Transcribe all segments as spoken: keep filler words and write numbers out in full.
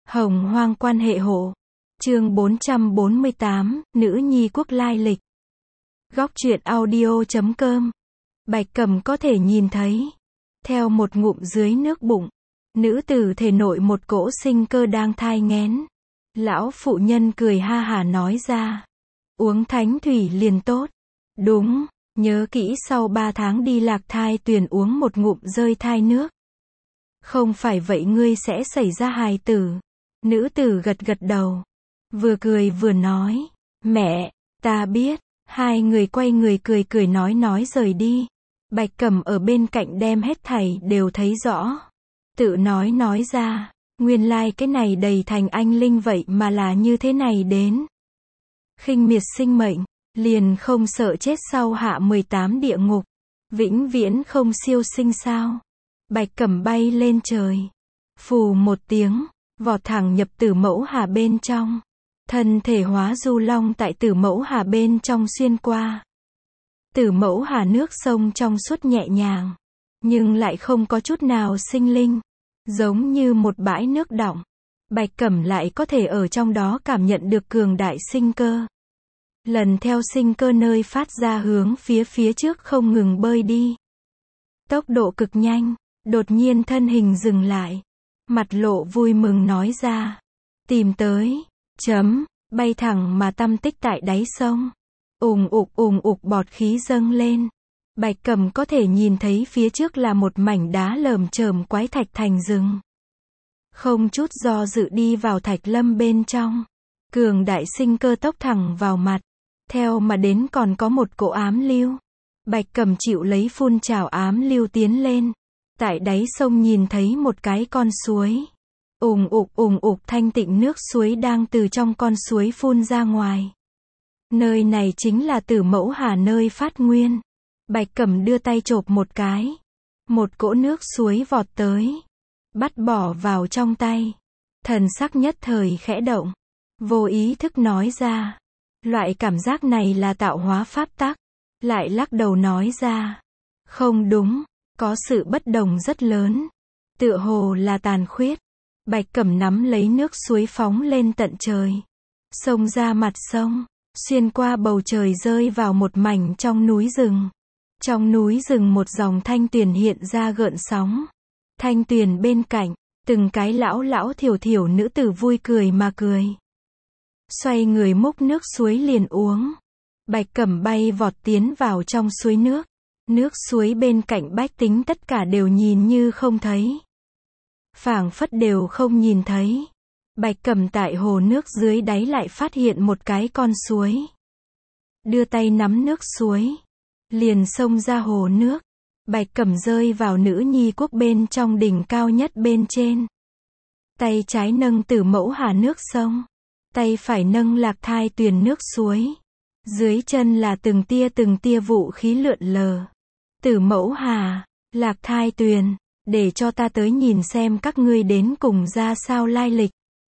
Hồng hoang quan hệ hộ. Chương bốn trăm bốn mươi tám, nữ nhi quốc lai lịch. Góc truyện audio.com. Bạch Cẩm có thể nhìn thấy. Theo một ngụm dưới nước bụng, nữ tử thể nội một cỗ sinh cơ đang thai nghén. Lão phụ nhân cười ha hả nói ra. Uống thánh thủy liền tốt. Đúng, nhớ kỹ sau ba tháng đi lạc thai tuyền uống một ngụm rơi thai nước. Không phải vậy ngươi sẽ xảy ra hài tử. Nữ tử gật gật đầu. Vừa cười vừa nói. Mẹ, ta biết. Hai người quay người cười cười nói nói rời đi. Bạch Cẩm ở bên cạnh đem hết thảy đều thấy rõ. Tự nói nói ra. Nguyên lai like cái này đầy thành anh linh vậy mà là như thế này đến. Khinh miệt sinh mệnh. Liền không sợ chết sau hạ mười tám địa ngục. Vĩnh viễn không siêu sinh sao. Bạch Cẩm bay lên trời. Phù một tiếng. Vọt thẳng nhập tử mẫu hà bên trong. Thân thể hóa du long tại tử mẫu hà bên trong xuyên qua. Tử mẫu hà nước sông trong suốt nhẹ nhàng. Nhưng lại không có chút nào sinh linh. Giống như một bãi nước đọng. Bạch Cẩm lại có thể ở trong đó cảm nhận được cường đại sinh cơ. Lần theo sinh cơ nơi phát ra hướng phía phía trước không ngừng bơi đi. Tốc độ cực nhanh. Đột nhiên thân hình dừng lại. Mặt lộ vui mừng nói ra. Tìm tới. Chấm. Bay thẳng mà tăm tích tại đáy sông. Ùng ục ùng ục bọt khí dâng lên. Bạch Cẩm có thể nhìn thấy phía trước là một mảnh đá lởm chởm quái thạch thành rừng. Không chút do dự đi vào thạch lâm bên trong. Cường đại sinh cơ tốc thẳng vào mặt. Theo mà đến còn có một cỗ ám lưu. Bạch Cẩm chịu lấy phun trào ám lưu tiến lên. Tại đáy sông nhìn thấy một cái con suối. Ùng ục ùng ục thanh tịnh nước suối đang từ trong con suối phun ra ngoài. Nơi này chính là tử mẫu hà nơi phát nguyên. Bạch Cẩm đưa tay chộp một cái. Một cỗ nước suối vọt tới. Bắt bỏ vào trong tay. Thần sắc nhất thời khẽ động. Vô ý thức nói ra. Loại cảm giác này là tạo hóa pháp tắc. Lại lắc đầu nói ra. Không đúng. Có sự bất đồng rất lớn. Tựa hồ là tàn khuyết. Bạch Cẩm nắm lấy nước suối phóng lên tận trời. Xông ra mặt sông. Xuyên qua bầu trời rơi vào một mảnh trong núi rừng. Trong núi rừng một dòng thanh tuyền hiện ra gợn sóng. Thanh tuyền bên cạnh. Từng cái lão lão thiểu thiểu nữ tử vui cười mà cười. Xoay người múc nước suối liền uống. Bạch Cẩm bay vọt tiến vào trong suối nước. Nước suối bên cạnh bách tính tất cả đều nhìn như không thấy. Phảng phất đều không nhìn thấy. Bạch Cẩm tại hồ nước dưới đáy lại phát hiện một cái con suối. Đưa tay nắm nước suối. Liền xông ra hồ nước. Bạch Cẩm rơi vào nữ nhi quốc bên trong đỉnh cao nhất bên trên. Tay trái nâng tử mẫu hà nước sông. Tay phải nâng lạc thai tuyền nước suối. Dưới chân là từng tia từng tia vũ khí lượn lờ. Tử mẫu hà, lạc thai tuyền, để cho ta tới nhìn xem các ngươi đến cùng ra sao lai lịch.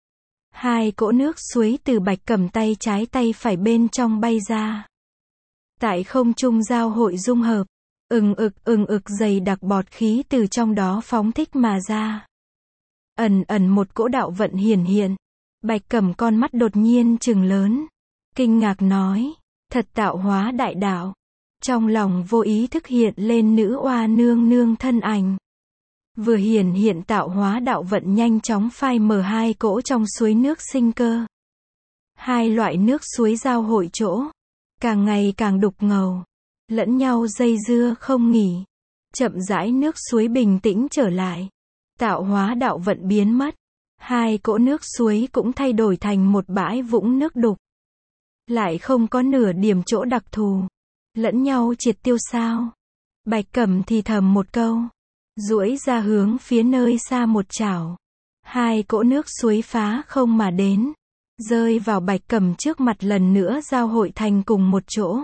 Hai cỗ nước suối từ Bạch Cẩm tay trái tay phải bên trong bay ra. Tại không trung giao hội dung hợp, ừng ực ừng ực dày đặc bọt khí từ trong đó phóng thích mà ra. Ẩn ẩn một cỗ đạo vận hiển hiện. Bạch Cẩm con mắt đột nhiên trừng lớn. Kinh ngạc nói, thật tạo hóa đại đạo. Trong lòng vô ý thức hiện lên nữ oa nương nương thân ảnh. Vừa hiển hiện tạo hóa đạo vận nhanh chóng phai mờ hai cỗ trong suối nước sinh cơ. Hai loại nước suối giao hội chỗ. Càng ngày càng đục ngầu. Lẫn nhau dây dưa không nghỉ. Chậm rãi nước suối bình tĩnh trở lại. Tạo hóa đạo vận biến mất. Hai cỗ nước suối cũng thay đổi thành một bãi vũng nước đục. Lại không có nửa điểm chỗ đặc thù. Lẫn nhau triệt tiêu sao. Bạch Cẩm thì thầm một câu. Duỗi ra hướng phía nơi xa một chảo. Hai cỗ nước suối phá không mà đến. Rơi vào Bạch Cẩm trước mặt lần nữa giao hội thành cùng một chỗ.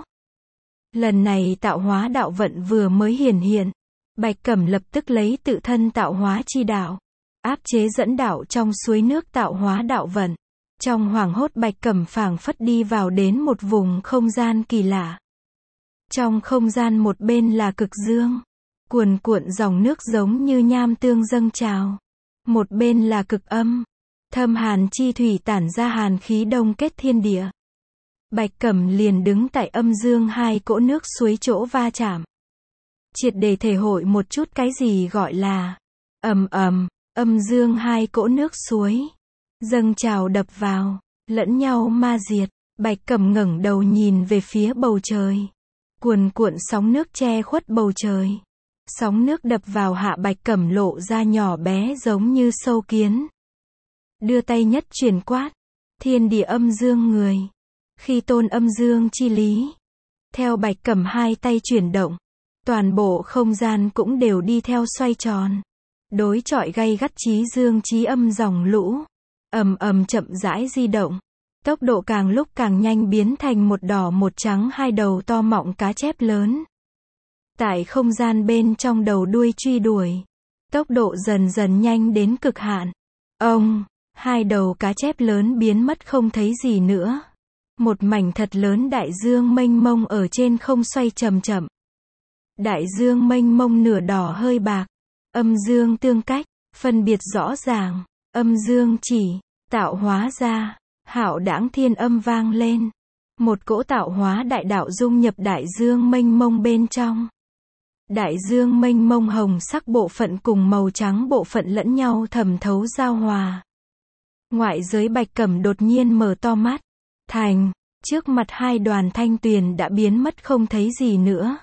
Lần này tạo hóa đạo vận vừa mới hiển hiện. Bạch Cẩm lập tức lấy tự thân tạo hóa chi đạo. Áp chế dẫn đạo trong suối nước tạo hóa đạo vận. Trong hoảng hốt Bạch Cẩm phảng phất đi vào đến một vùng không gian kỳ lạ. Trong không gian một bên là cực dương. Cuồn cuộn dòng nước giống như nham tương dâng trào. Một bên là cực âm. Thâm hàn chi thủy tản ra hàn khí đông kết thiên địa. Bạch Cẩm liền đứng tại âm dương hai cỗ nước suối chỗ va chạm. Triệt để thể hội một chút cái gì gọi là ầm ầm, âm dương hai cỗ nước suối dâng trào đập vào, lẫn nhau ma diệt. Bạch Cẩm ngẩng đầu nhìn về phía bầu trời. Cuồn cuộn sóng nước che khuất bầu trời. Sóng nước đập vào hạ Bạch Cẩm lộ ra nhỏ bé giống như sâu kiến. Đưa tay nhất truyền quát. Thiên địa âm dương người. Khi tôn âm dương chi lý. Theo Bạch Cẩm hai tay chuyển động. Toàn bộ không gian cũng đều đi theo xoay tròn. Đối chọi gay gắt chí dương chí âm dòng lũ. Ầm ầm chậm rãi di động. Tốc độ càng lúc càng nhanh biến thành một đỏ một trắng hai đầu to mọng cá chép lớn. Tại không gian bên trong đầu đuôi truy đuổi. Tốc độ dần dần nhanh đến cực hạn. Ông, hai đầu cá chép lớn biến mất không thấy gì nữa. Một mảnh thật lớn đại dương mênh mông ở trên không xoay chậm chậm. Đại dương mênh mông nửa đỏ hơi bạc. Âm dương tương cách, phân biệt rõ ràng. Âm dương chỉ, tạo hóa ra. Hạo đãng thiên âm vang lên. Một cỗ tạo hóa đại đạo dung nhập đại dương mênh mông bên trong. Đại dương mênh mông hồng sắc bộ phận cùng màu trắng bộ phận lẫn nhau thẩm thấu giao hòa. Ngoại giới Bạch Cẩm đột nhiên mở to mắt. Thành, trước mặt hai đoàn thanh tuyền đã biến mất không thấy gì nữa.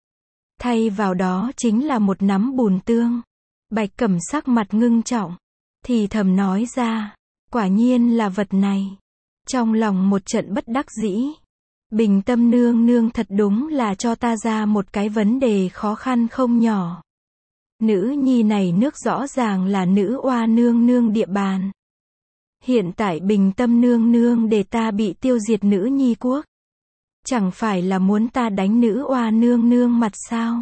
Thay vào đó chính là một nắm bùn tương. Bạch Cẩm sắc mặt ngưng trọng. Thì thầm nói ra. Quả nhiên là vật này. Trong lòng một trận bất đắc dĩ. Bình Tâm nương nương thật đúng là cho ta ra một cái vấn đề khó khăn không nhỏ. Nữ nhi này nước rõ ràng là nữ oa nương nương địa bàn. Hiện tại Bình Tâm nương nương để ta bị tiêu diệt nữ nhi quốc. Chẳng phải là muốn ta đánh nữ oa nương nương mặt sao?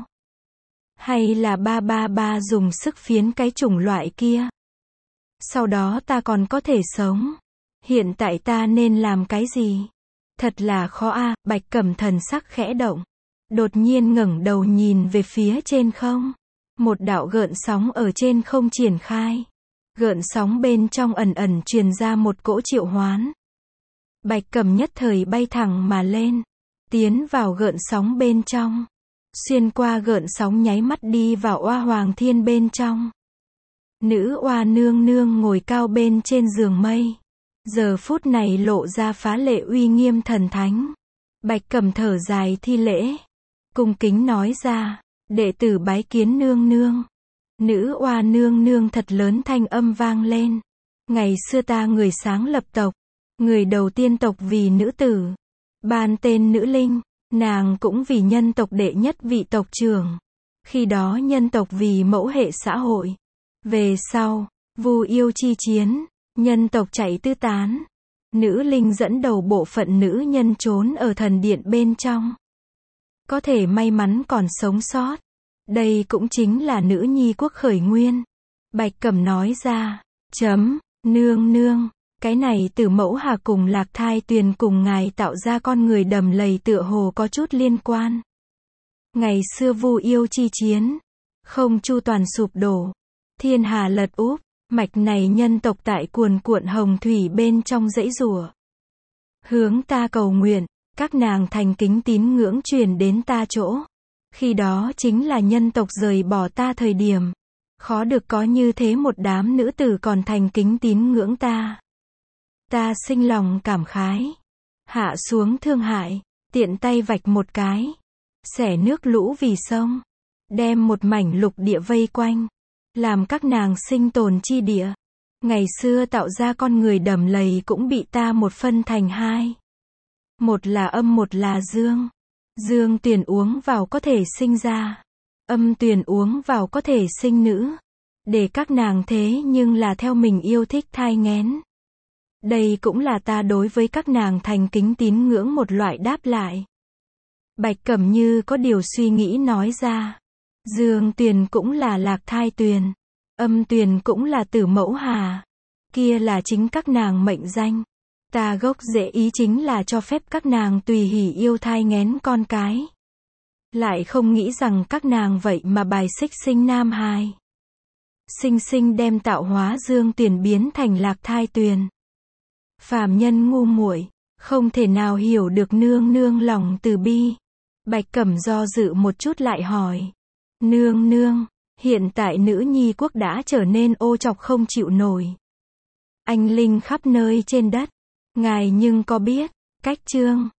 Hay là ba ba ba dùng sức phiến cái chủng loại kia? Sau đó ta còn có thể sống. Hiện tại ta nên làm cái gì? Thật là khó a. À, Bạch Cẩm thần sắc khẽ động. Đột nhiên ngẩng đầu nhìn về phía trên không. Một đạo gợn sóng ở trên không triển khai. Gợn sóng bên trong ẩn ẩn truyền ra một cỗ triệu hoán. Bạch Cẩm nhất thời bay thẳng mà lên. Tiến vào gợn sóng bên trong. Xuyên qua gợn sóng nháy mắt đi vào oa hoàng thiên bên trong. Nữ oa nương nương ngồi cao bên trên giường mây. Giờ phút này lộ ra phá lệ uy nghiêm thần thánh. Bạch Cẩm thở dài thi lễ. Cung kính nói ra. Đệ tử bái kiến nương nương. Nữ oa nương nương thật lớn thanh âm vang lên. Ngày xưa ta người sáng lập tộc. Người đầu tiên tộc vì nữ tử. Ban tên nữ linh. Nàng cũng vì nhân tộc đệ nhất vị tộc trưởng. Khi đó nhân tộc vì mẫu hệ xã hội. Về sau, Vu yêu chi chiến, nhân tộc chạy tứ tán. Nữ linh dẫn đầu bộ phận nữ nhân trốn ở thần điện bên trong. Có thể may mắn còn sống sót. Đây cũng chính là nữ nhi quốc khởi nguyên. Bạch Cẩm nói ra. Chấm, nương nương. Cái này Tử Mẫu Hà cùng Lạc Thai Tuyền cùng ngài tạo ra con người đầm lầy tựa hồ có chút liên quan. Ngày xưa Vu yêu chi chiến. Không chu toàn sụp đổ. Thiên hà lật úp. Mạch này nhân tộc tại cuồn cuộn hồng thủy bên trong dãy rủa. Hướng ta cầu nguyện. Các nàng thành kính tín ngưỡng truyền đến ta chỗ. Khi đó chính là nhân tộc rời bỏ ta thời điểm. Khó được có như thế một đám nữ tử còn thành kính tín ngưỡng ta. Ta sinh lòng cảm khái. Hạ xuống thương hại. Tiện tay vạch một cái. Xẻ nước lũ vì sông. Đem một mảnh lục địa vây quanh. Làm các nàng sinh tồn chi địa. Ngày xưa tạo ra con người đầm lầy cũng bị ta một phân thành hai. Một là âm một là dương. Dương tuyền uống vào có thể sinh ra. Âm tuyền uống vào có thể sinh nữ. Để các nàng thế nhưng là theo mình yêu thích thai nghén. Đây cũng là ta đối với các nàng thành kính tín ngưỡng một loại đáp lại. Bạch Cẩm như có điều suy nghĩ nói ra. Dương tuyền cũng là Lạc Thai Tuyền. Âm tuyền cũng là Tử Mẫu Hà. Kia là chính các nàng mệnh danh. Ta gốc rễ ý chính là cho phép các nàng tùy hỷ yêu thai nghén con cái. Lại không nghĩ rằng các nàng vậy mà bài xích sinh nam hài. sinh sinh đem tạo hóa dương tuyền biến thành lạc thai tuyền. Phàm nhân ngu muội, không thể nào hiểu được nương nương lòng từ bi. Bạch Cẩm do dự một chút lại hỏi. Nương nương, hiện tại nữ nhi quốc đã trở nên ô trọc không chịu nổi. Anh linh khắp nơi trên đất. Ngài nhưng có biết, cách chương